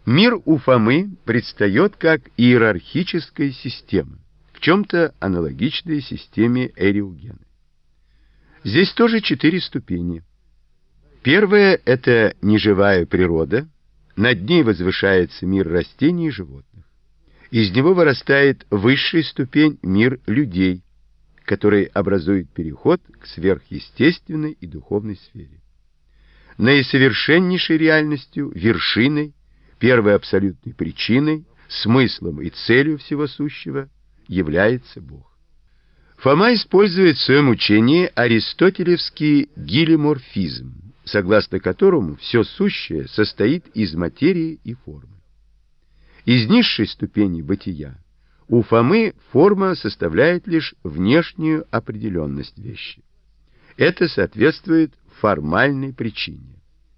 Мир у Фомы предстает как иерархическая система, в чем-то аналогичная системе Эриогена. Здесь тоже 4 ступени. Первая – это неживая природа, над ней возвышается мир растений и животных. Из него вырастает высшая ступень – мир людей, который образует переход к сверхъестественной и духовной сфере. Наисовершеннейшей реальностью, вершиной, первой абсолютной причиной, смыслом и целью всего сущего является Бог. Фома использует в своем учении аристотелевский гелиоморфизм, согласно которому все сущее состоит из материи и формы. Из низшей ступени бытия у Фомы форма составляет лишь внешнюю определенность вещи. Это соответствует формальной причине.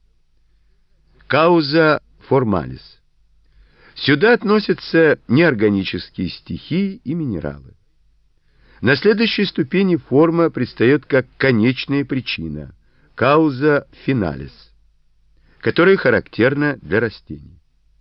Кауза формалис. Сюда относятся неорганические стихии и минералы. На следующей ступени форма предстает как конечная причина, кауза финалис, которая характерна для растений.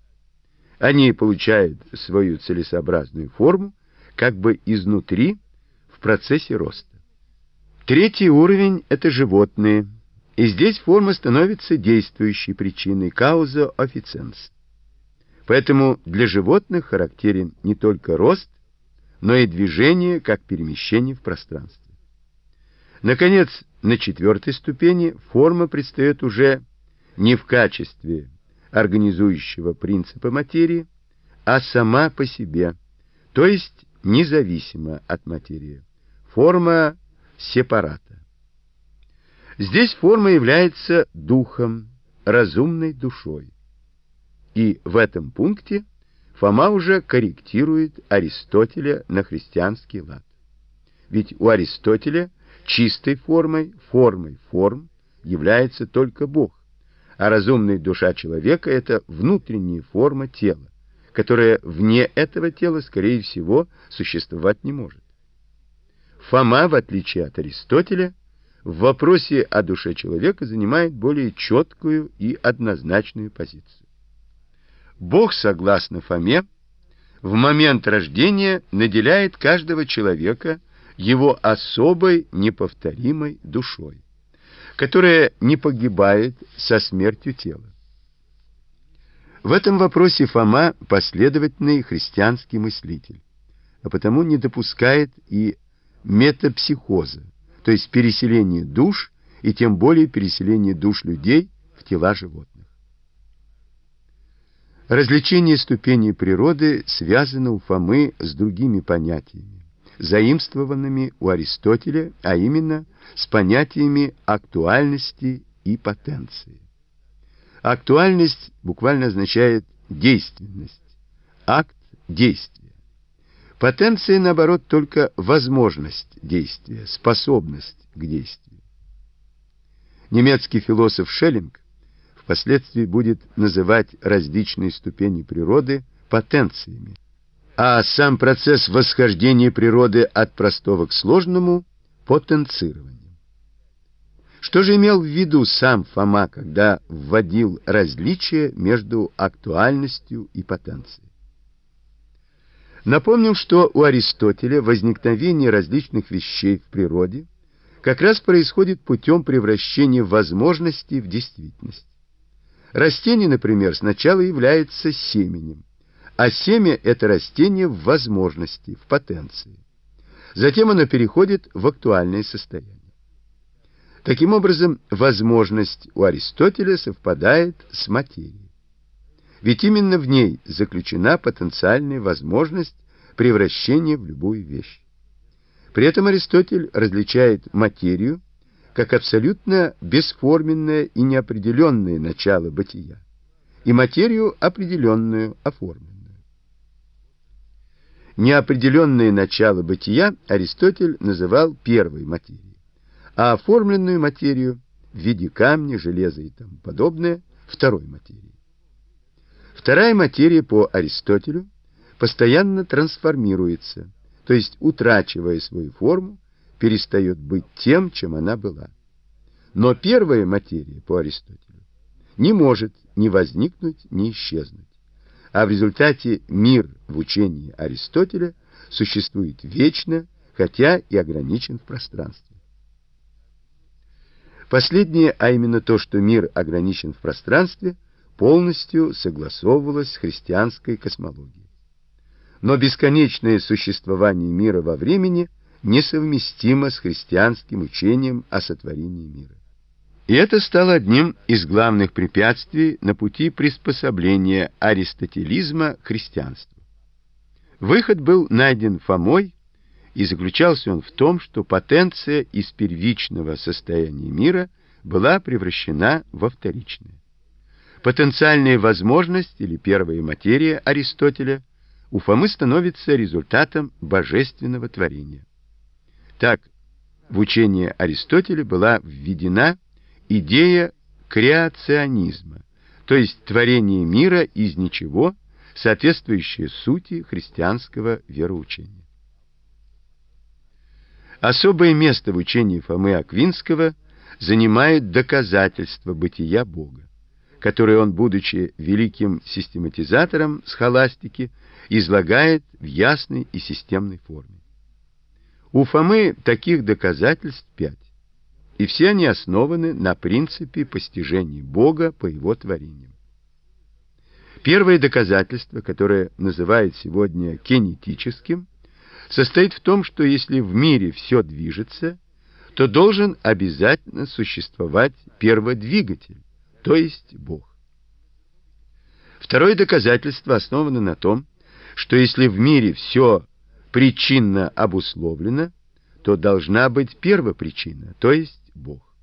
Они получают свою целесообразную форму как бы изнутри в процессе роста. Третий уровень – это животные, и здесь форма становится действующей причиной, кауза оффициенс. Поэтому для животных характерен не только рост, но и движение как перемещение в пространстве. Наконец, на 4-й ступени форма предстает уже не в качестве организующего принципа материи, а сама по себе, то есть независимо от материи. Форма сепарата. Здесь форма является духом, разумной душой. И в этом пункте Фома уже корректирует Аристотеля на христианский лад. Ведь у Аристотеля чистой формой форм является только Бог, а разумная душа человека – это внутренняя форма тела, которая вне этого тела, скорее всего, существовать не может. Фома, в отличие от Аристотеля, в вопросе о душе человека занимает более четкую и однозначную позицию. Бог, согласно Фоме, в момент рождения наделяет каждого человека его особой неповторимой душой, которая не погибает со смертью тела. В этом вопросе Фома последовательный христианский мыслитель, а потому не допускает и метапсихоза, то есть переселение душ, и тем более переселение душ людей в тела животных. Различение ступеней природы связано у Фомы с другими понятиями, заимствованными у Аристотеля, а именно с понятиями актуальности и потенции. Актуальность буквально означает действенность, акт действия. Потенция, наоборот, только возможность действия, способность к действию. Немецкий философ Шеллинг впоследствии будет называть различные ступени природы потенциями, а сам процесс восхождения природы от простого к сложному – потенцированием. Что же имел в виду сам Фома, когда вводил различие между актуальностью и потенцией? Напомним, что у Аристотеля возникновение различных вещей в природе как раз происходит путем превращения возможностей в действительность. Растение, например, сначала является семенем, а семя – это растение в возможности, в потенции. Затем оно переходит в актуальное состояние. Таким образом, возможность у Аристотеля совпадает с материей. Ведь именно в ней заключена потенциальная возможность превращения в любую вещь. При этом Аристотель различает материю как абсолютно бесформенное и неопределенное начало бытия, и материю определенную, оформленную. Неопределенное начало бытия Аристотель называл первой материей, а оформленную материю в виде камня, железа и тому подобное второй материей. Вторая материя по Аристотелю постоянно трансформируется, то есть, утрачивая свою форму, перестает быть тем, чем она была. Но первая материя по Аристотелю не может ни возникнуть, ни исчезнуть. а в результате мир в учении Аристотеля существует вечно, хотя и ограничен в пространстве. Последнее, а именно то, что мир ограничен в пространстве, полностью согласовывалось с христианской космологией. Но бесконечное существование мира во времени несовместимо с христианским учением о сотворении мира. И это стало одним из главных препятствий на пути приспособления аристотелизма к христианству. Выход был найден Фомой, и заключался он в том, что потенция из первичного состояния мира была превращена во вторичное. Потенциальная возможность или первая материя Аристотеля у Фомы становится результатом божественного творения. Так, в учение Аристотеля была введена идея креационизма, то есть творение мира из ничего, соответствующая сути христианского вероучения. Особое место в учении Фомы Аквинского занимает доказательство бытия Бога, которое он, будучи великим систематизатором схоластики, излагает в ясной и системной форме. У Фомы таких доказательств 5, и все они основаны на принципе постижения Бога по его творениям. Первое доказательство, которое называют сегодня кинетическим, состоит в том, что если в мире все движется, то должен обязательно существовать перводвигатель, то есть Бог. Второе доказательство основано на том, что если в мире все причинно обусловлено, то должна быть первопричина, то есть Бог.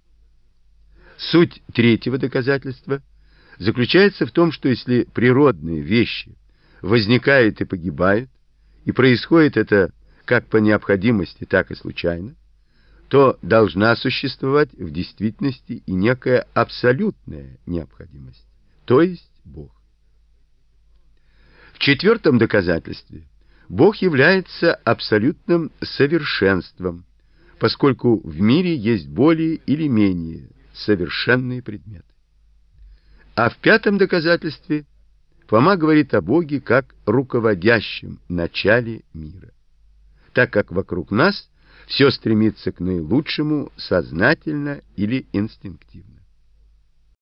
Суть третьего доказательства заключается в том, что если природные вещи возникают и погибают, и происходит это как по необходимости, так и случайно, то должна существовать в действительности и некая абсолютная необходимость, то есть Бог. В четвертом доказательстве Бог является абсолютным совершенством, поскольку в мире есть более или менее совершенные предметы. А в пятом доказательстве Фома говорит о Боге как руководящем начале мира, так как вокруг нас все стремится к наилучшему сознательно или инстинктивно.